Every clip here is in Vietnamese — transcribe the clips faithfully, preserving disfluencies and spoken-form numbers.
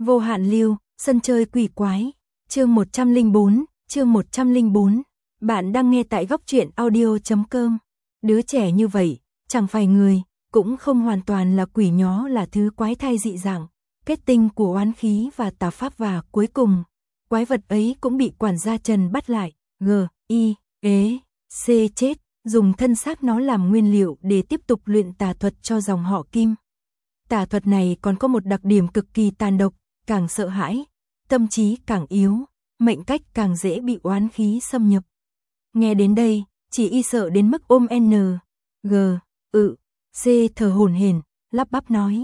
Vô hạn lưu, sân chơi quỷ quái, chương một trăm lẻ bốn, chương một trăm lẻ bốn. Bạn đang nghe tại góc truyện audio chấm com. Đứa trẻ như vậy, chẳng phải người, cũng không hoàn toàn là quỷ, nhó là thứ quái thai dị dạng, kết tinh của oán khí và tà pháp, và cuối cùng, quái vật ấy cũng bị quản gia Trần bắt lại, G, I, ế, C chết, dùng thân xác nó làm nguyên liệu để tiếp tục luyện tà thuật cho dòng họ Kim. Tà thuật này còn có một đặc điểm cực kỳ tàn độc, càng sợ hãi, tâm trí càng yếu, mệnh cách càng dễ bị oán khí xâm nhập. Nghe đến đây, chỉ y sợ đến mức ôm N, G, ự, C thở hổn hển, lắp bắp nói.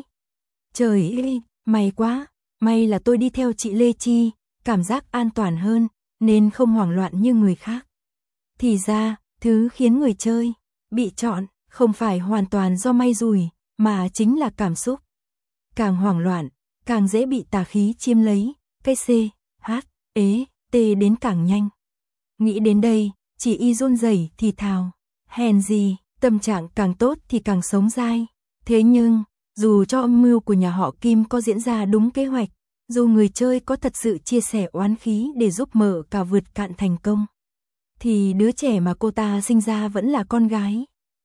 Trời ơi, may quá, may là tôi đi theo chị Lê Chi, cảm giác an toàn hơn, nên không hoảng loạn như người khác. Thì ra, thứ khiến người chơi bị chọn không phải hoàn toàn do may rủi, mà chính là cảm xúc. Càng hoảng loạn, càng dễ bị tà khí chiếm lấy, cái C, H, ế, T đến càng nhanh. Nghĩ đến đây, chỉ y run rẩy thì thào, hèn gì, tâm trạng càng tốt thì càng sống dai. Thế nhưng, dù cho âm mưu của nhà họ Kim có diễn ra đúng kế hoạch, dù người chơi có thật sự chia sẻ oán khí để giúp Mở Cả vượt cạn thành công, thì đứa trẻ mà cô ta sinh ra vẫn là con gái.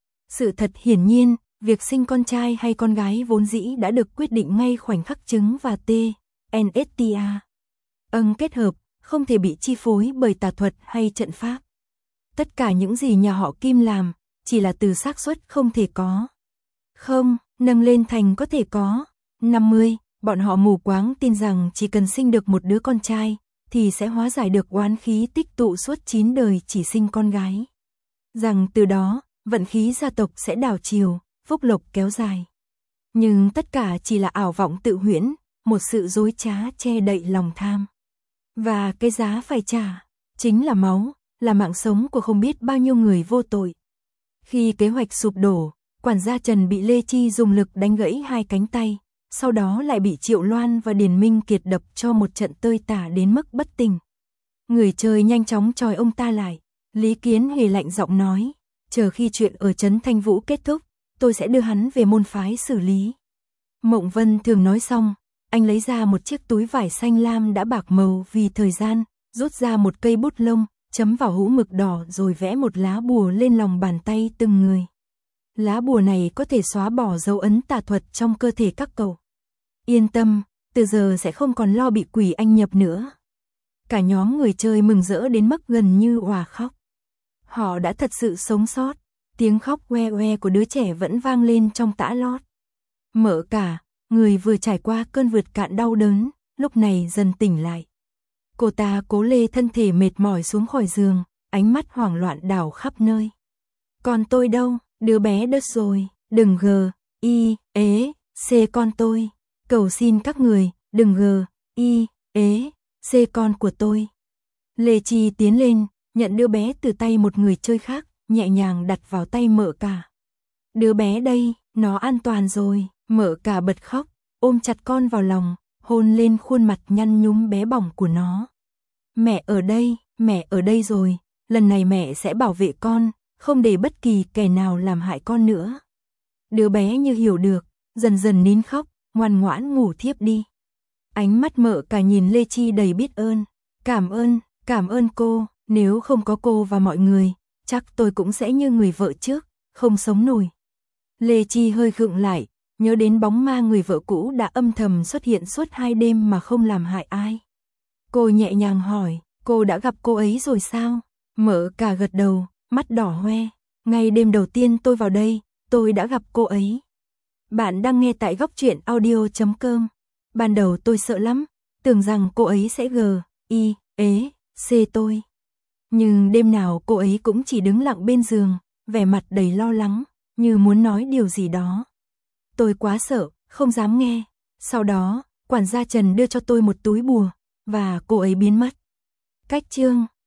Sự thật hiển nhiên, việc sinh con trai hay con gái vốn dĩ đã được quyết định ngay khoảnh khắc trứng và T, N S T A. Âng kết hợp, không thể bị chi phối bởi tà thuật hay trận pháp. Tất cả những gì nhà họ Kim làm, chỉ là từ xác suất không thể có. Không, nâng lên thành có thể có. năm mươi, bọn họ mù quáng tin rằng chỉ cần sinh được một đứa con trai, thì sẽ hóa giải được oán khí tích tụ suốt chín đời chỉ sinh con gái. Rằng từ đó, vận khí gia tộc sẽ đảo chiều, phúc lộc kéo dài. Nhưng tất cả chỉ là ảo vọng tự huyễn, một sự dối trá che đậy lòng tham. Và cái giá phải trả, chính là máu, là mạng sống của không biết bao nhiêu người vô tội. Khi kế hoạch sụp đổ, quản gia Trần bị Lê Chi dùng lực đánh gãy hai cánh tay, sau đó lại bị Triệu Loan và Điền Minh Kiệt đập cho một trận tơi tả đến mức bất tỉnh. Người chơi nhanh chóng chòi ông ta lại, Lý Kiến hề lạnh giọng nói, chờ khi chuyện ở Trấn Thanh Vũ kết thúc, tôi sẽ đưa hắn về môn phái xử lý. Mộng Vân thường nói xong, anh lấy ra một chiếc túi vải xanh lam đã bạc màu vì thời gian, rút ra một cây bút lông, chấm vào hũ mực đỏ rồi vẽ một lá bùa lên lòng bàn tay từng người. Lá bùa này có thể xóa bỏ dấu ấn tà thuật trong cơ thể các cậu. Yên tâm, từ giờ sẽ không còn lo bị quỷ anh nhập nữa. Cả nhóm người chơi mừng rỡ đến mức gần như òa khóc. Họ đã thật sự sống sót, tiếng khóc oe oe của đứa trẻ vẫn vang lên trong tã lót. Mở Cả, người vừa trải qua cơn vượt cạn đau đớn, lúc này dần tỉnh lại. Cô ta cố lê thân thể mệt mỏi xuống khỏi giường, ánh mắt hoảng loạn đảo khắp nơi. Con tôi đâu, đứa bé đứt rồi, đừng G, I, ế, C con tôi. Cầu xin các người, đừng G, I, ế, C con của tôi. Lê Chi tiến lên, nhận đứa bé từ tay một người chơi khác, nhẹ nhàng đặt vào tay Mở Cả. Đứa bé đây, nó an toàn rồi. Mở Cả bật khóc, ôm chặt con vào lòng, hôn lên khuôn mặt nhăn nhúm bé bỏng của nó. Mẹ ở đây, mẹ ở đây rồi, lần này mẹ sẽ bảo vệ con, không để bất kỳ kẻ nào làm hại con nữa. Đứa bé như hiểu được, dần dần nín khóc, ngoan ngoãn ngủ thiếp đi. Ánh mắt Mở Cả nhìn Lê Chi đầy biết ơn. Cảm ơn, cảm ơn cô, nếu không có cô và mọi người, chắc tôi cũng sẽ như người vợ trước, không sống nổi. Lê Chi hơi khựng lại, nhớ đến bóng ma người vợ cũ đã âm thầm xuất hiện suốt hai đêm mà không làm hại ai. Cô nhẹ nhàng hỏi, cô đã gặp cô ấy rồi sao? Mở Cả gật đầu, mắt đỏ hoe. Ngay đêm đầu tiên tôi vào đây, tôi đã gặp cô ấy. Bạn đang nghe tại góc truyện audio chấm com. Ban đầu tôi sợ lắm, tưởng rằng cô ấy sẽ G, I, ế, C tôi. Nhưng đêm nào cô ấy cũng chỉ đứng lặng bên giường, vẻ mặt đầy lo lắng, như muốn nói điều gì đó. Tôi quá sợ, không dám nghe. Sau đó, quản gia Trần đưa cho tôi một túi bùa, và cô ấy biến mất. Cách chương